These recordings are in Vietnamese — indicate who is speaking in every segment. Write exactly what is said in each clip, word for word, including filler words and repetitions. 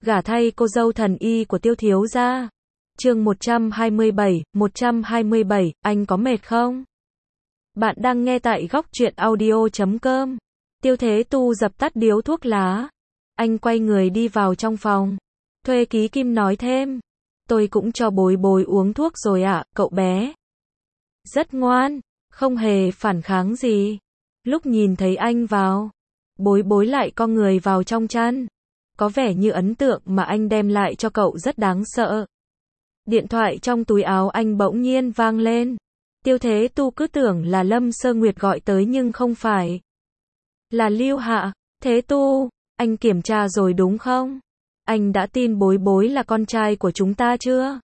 Speaker 1: Gả thay cô dâu thần y của Tiêu thiếu gia. Chương một trăm hai mươi bảy, một trăm hai mươi bảy, anh có mệt không? Bạn đang nghe tại góc truyện audio chấm com. Tiêu Thế Tu dập tắt điếu thuốc lá. Anh quay người đi vào trong phòng. Thuê ký Kim nói thêm. Tôi cũng cho Bối Bối uống thuốc rồi ạ, cậu bé. Rất ngoan, không hề phản kháng gì. Lúc nhìn thấy anh vào, Bối Bối lại co người vào trong chăn. Có vẻ như ấn tượng mà anh đem lại cho cậu rất đáng sợ. Điện thoại trong túi áo anh bỗng nhiên vang lên. Tiêu Thế Tu cứ tưởng là Lâm Sơ Nguyệt gọi tới nhưng không phải. Là Lưu Hạ. Thế Tu, anh kiểm tra rồi đúng không? Anh đã tin Bối Bối là con trai của chúng ta chưa?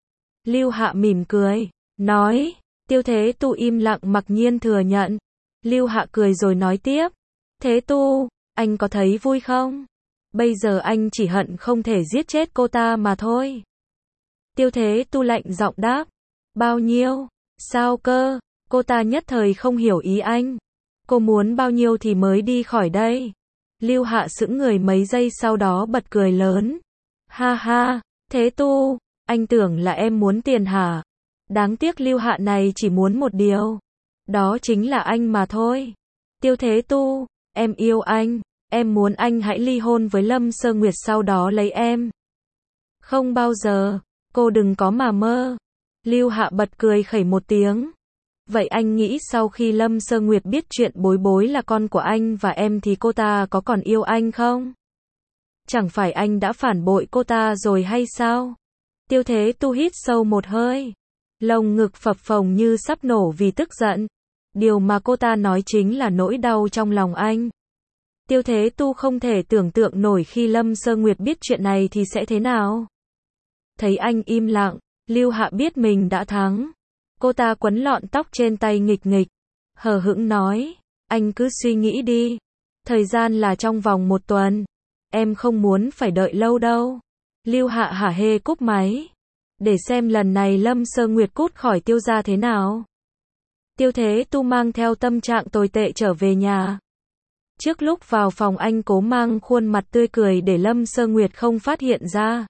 Speaker 1: Lưu Hạ mỉm cười, nói. Tiêu Thế Tu im lặng mặc nhiên thừa nhận. Lưu Hạ cười rồi nói tiếp. Thế Tu, anh có thấy vui không? Bây giờ anh chỉ hận không thể giết chết cô ta mà thôi. Tiêu Thế Tu lạnh giọng đáp. Bao nhiêu? Sao cơ? Cô ta nhất thời không hiểu ý anh. Cô muốn bao nhiêu thì mới đi khỏi đây? Lưu Hạ sững người mấy giây sau đó bật cười lớn. Ha ha, Thế Tu, anh tưởng là em muốn tiền hả? Đáng tiếc Lưu Hạ này chỉ muốn một điều. Đó chính là anh mà thôi. Tiêu Thế Tu, em yêu anh. Em muốn anh hãy ly hôn với Lâm Sơ Nguyệt sau đó lấy em. Không bao giờ. Cô đừng có mà mơ. Lưu Hạ bật cười khẩy một tiếng. Vậy anh nghĩ sau khi Lâm Sơ Nguyệt biết chuyện Bối Bối là con của anh và em thì cô ta có còn yêu anh không? Chẳng phải anh đã phản bội cô ta rồi hay sao? Tiêu Thế Tu hít sâu một hơi. Lồng ngực phập phồng như sắp nổ vì tức giận. Điều mà cô ta nói chính là nỗi đau trong lòng anh. Tiêu Thế Tu không thể tưởng tượng nổi khi Lâm Sơ Nguyệt biết chuyện này thì sẽ thế nào. Thấy anh im lặng, Lưu Hạ biết mình đã thắng. Cô ta quấn lọn tóc trên tay nghịch nghịch. Hờ hững nói. Anh cứ suy nghĩ đi. Thời gian là trong vòng một tuần. Em không muốn phải đợi lâu đâu. Lưu Hạ hả hê cúp máy. Để xem lần này Lâm Sơ Nguyệt cút khỏi Tiêu gia thế nào. Tiêu Thế Tu mang theo tâm trạng tồi tệ trở về nhà. Trước lúc vào phòng anh cố mang khuôn mặt tươi cười để Lâm Sơ Nguyệt không phát hiện ra.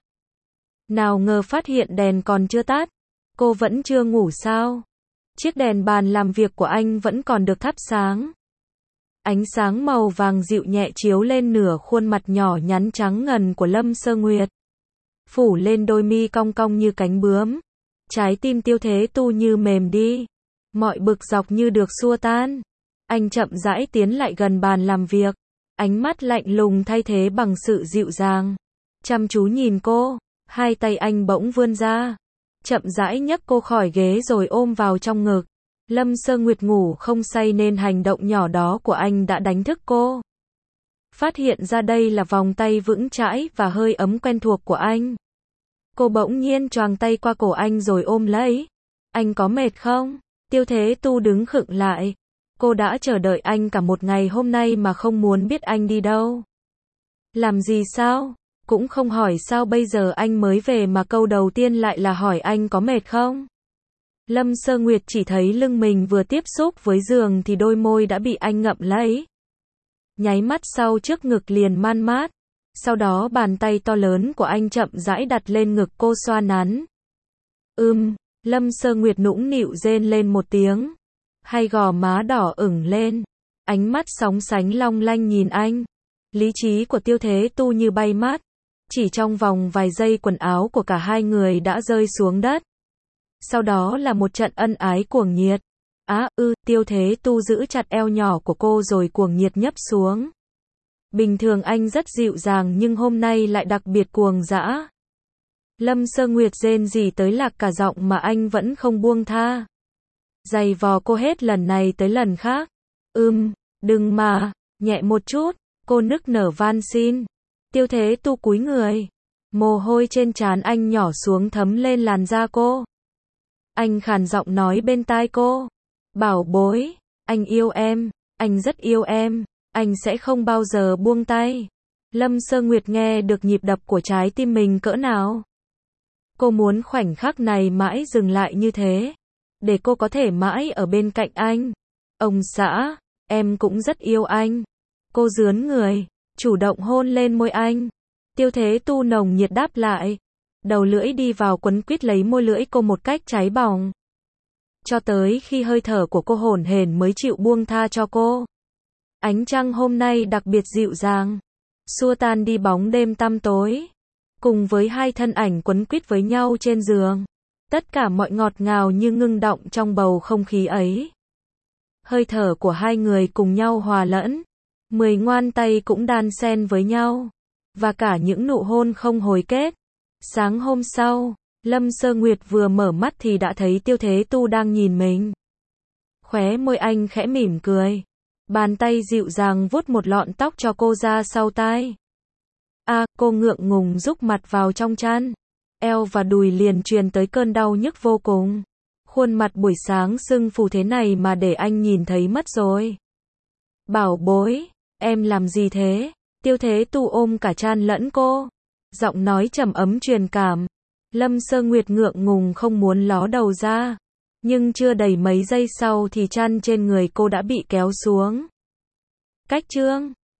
Speaker 1: Nào ngờ phát hiện đèn còn chưa tắt. Cô vẫn chưa ngủ sao? Chiếc đèn bàn làm việc của anh vẫn còn được thắp sáng. Ánh sáng màu vàng dịu nhẹ chiếu lên nửa khuôn mặt nhỏ nhắn trắng ngần của Lâm Sơ Nguyệt. Phủ lên đôi mi cong cong như cánh bướm. Trái tim Tiêu Thế Tu như mềm đi. Mọi bực dọc như được xua tan. Anh chậm rãi tiến lại gần bàn làm việc. Ánh mắt lạnh lùng thay thế bằng sự dịu dàng. Chăm chú nhìn cô. Hai tay anh bỗng vươn ra. Chậm rãi nhấc cô khỏi ghế rồi ôm vào trong ngực. Lâm Sơ Nguyệt ngủ không say nên hành động nhỏ đó của anh đã đánh thức cô. Phát hiện ra đây là vòng tay vững chãi và hơi ấm quen thuộc của anh. Cô bỗng nhiên choàng tay qua cổ anh rồi ôm lấy. Anh có mệt không? Tiêu Thế Tu đứng khựng lại. Cô đã chờ đợi anh cả một ngày hôm nay mà không muốn biết anh đi đâu. Làm gì sao? Cũng không hỏi sao bây giờ anh mới về mà câu đầu tiên lại là hỏi anh có mệt không? Lâm Sơ Nguyệt chỉ thấy lưng mình vừa tiếp xúc với giường thì đôi môi đã bị anh ngậm lấy. Nháy mắt sau trước ngực liền man mát. Sau đó bàn tay to lớn của anh chậm rãi đặt lên ngực cô xoa nắn. Ưm, Lâm Sơ Nguyệt nũng nịu rên lên một tiếng. Hai gò má đỏ ửng lên. Ánh mắt sóng sánh long lanh nhìn anh. Lý trí của Tiêu Thế Tu như bay mát. Chỉ trong vòng vài giây quần áo của cả hai người đã rơi xuống đất. Sau đó là một trận ân ái cuồng nhiệt. Á ư, Tiêu Thế Tu giữ chặt eo nhỏ của cô rồi cuồng nhiệt nhấp xuống. Bình thường anh rất dịu dàng nhưng hôm nay lại đặc biệt cuồng dã. Lâm Sơ Nguyệt rên rỉ tới lạc cả giọng mà anh vẫn không buông tha. Giày vò cô hết lần này tới lần khác. Ừm, đừng mà, nhẹ một chút, cô nức nở van xin. Tiêu Thế Tu cúi người. Mồ hôi trên trán anh nhỏ xuống thấm lên làn da cô. Anh khàn giọng nói bên tai cô. Bảo bối, anh yêu em, anh rất yêu em, anh sẽ không bao giờ buông tay. Lâm Sơ Nguyệt nghe được nhịp đập của trái tim mình cỡ nào. Cô muốn khoảnh khắc này mãi dừng lại như thế. Để cô có thể mãi ở bên cạnh anh. Ông xã, em cũng rất yêu anh. Cô rướn người, chủ động hôn lên môi anh. Tiêu Thế Tu nồng nhiệt đáp lại. Đầu lưỡi đi vào quấn quýt lấy môi lưỡi cô một cách cháy bỏng. Cho tới khi hơi thở của cô hổn hển mới chịu buông tha cho cô. Ánh trăng hôm nay đặc biệt dịu dàng, xua tan đi bóng đêm tăm tối. Cùng với hai thân ảnh quấn quýt với nhau trên giường, tất cả mọi ngọt ngào như ngưng đọng trong bầu không khí ấy. Hơi thở của hai người cùng nhau hòa lẫn, mười ngoan tay cũng đan xen với nhau, và cả những nụ hôn không hồi kết. Sáng hôm sau, Lâm Sơ Nguyệt vừa mở mắt thì đã thấy Tiêu Thế Tu đang nhìn mình. Khóe môi anh khẽ mỉm cười, bàn tay dịu dàng vuốt một lọn tóc cho cô ra sau tai. A, cô ngượng ngùng rúc mặt vào trong chăn. Eo và đùi liền truyền tới cơn đau nhức vô cùng. Khuôn mặt buổi sáng sưng phù thế này mà để anh nhìn thấy mất rồi. Bảo bối, em làm gì thế? Tiêu Thế Tu ôm cả chăn lẫn cô. Giọng nói trầm ấm truyền cảm. Lâm Sơ Nguyệt ngượng ngùng không muốn ló đầu ra. Nhưng chưa đầy mấy giây sau thì chăn trên người cô đã bị kéo xuống. Cách chương